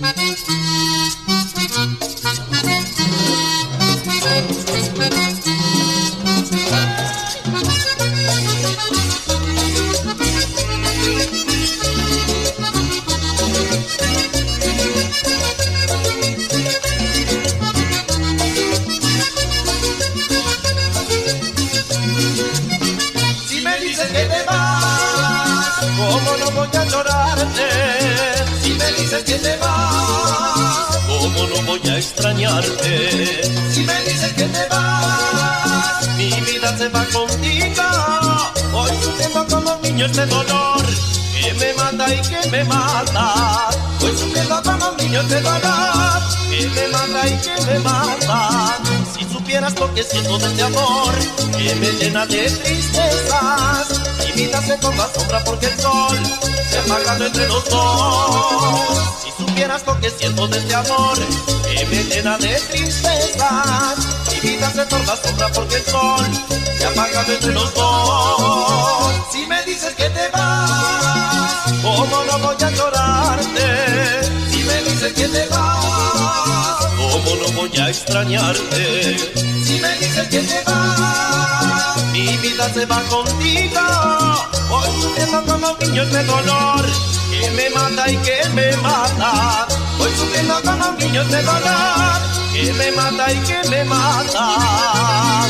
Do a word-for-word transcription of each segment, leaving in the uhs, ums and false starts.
¿Cómo no voy a llorarte? Si me dices que te vas, ¿cómo no voy a extrañarte? si me dices que te vas, Mi vida se va contigo, hoy sufriendo como un niño este dolor que me mata y que me mata. voy sufriendo como un niño este dolor Que me mata y que me mata. Si supieras lo que siento de este amor que me llena de tristezas, mi vida se torna sombra porque el sol se apagando entre los dos. Si supieras lo que siento de este amor que me llena de tristezas, mi vida se torna sombra porque el sol se apagando entre los dos. Si me dices que te vas, ¿Cómo no voy a llorarte? si me dices que te vas, ¿Cómo no voy a extrañarte? si me dices que te vas, Mi vida se va contigo, hoy sufriendo como un niño este dolor que me mata y que me mata. voy sufriendo como un niño este dolor Que me mata y que me mata.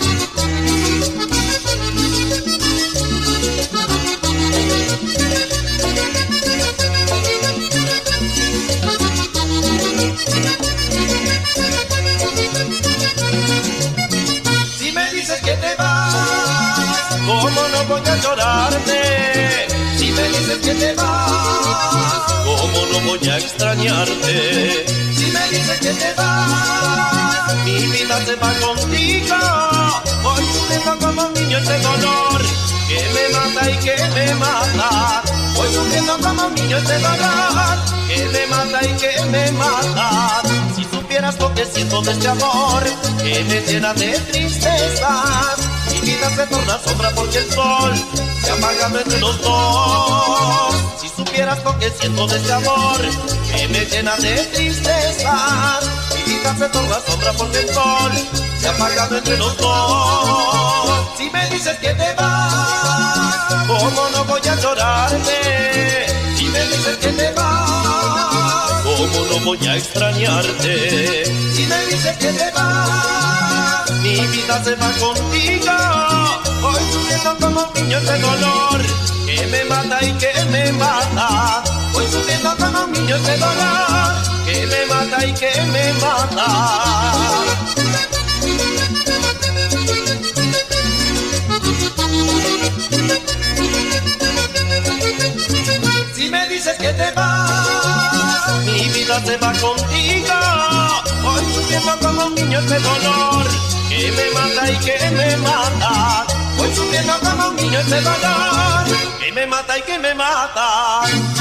Si me dices que te vas, ¿Cómo no voy a llorarte? si me dices que te vas, ¿Cómo no voy a extrañarte? si me dices que te vas, Mi vida se va contigo, hoy sufriendo como un niño este dolor que me mata y que me mata. voy sufriendo como un niño este dolor Que me mata y que me mata. Si supieras lo que siento de este amor que me llena de tristezas, mi vida se torna sombra porque el sol se apaga entre los dos. Si supieras lo que siento de este amor que me llena de tristezas, mi vida se torna sombra porque el sol se apaga entre los dos. Si me dices que te vas, ¿Cómo no voy a llorarte? si me dices que te vas, ¿Cómo no voy a extrañarte? si me dices que te vas, Mi vida se va contigo, hoy sufriendo como un niño este dolor que me mata y que me mata. voy sufriendo como un niño este dolor Que me mata y que me mata. Si me dices que te vas, Mi vida se va contigo, hoy sufriendo como un niño este dolor que me mata y que me mata. voy sufriendo como un niño este dolor Que me mata y que me mata.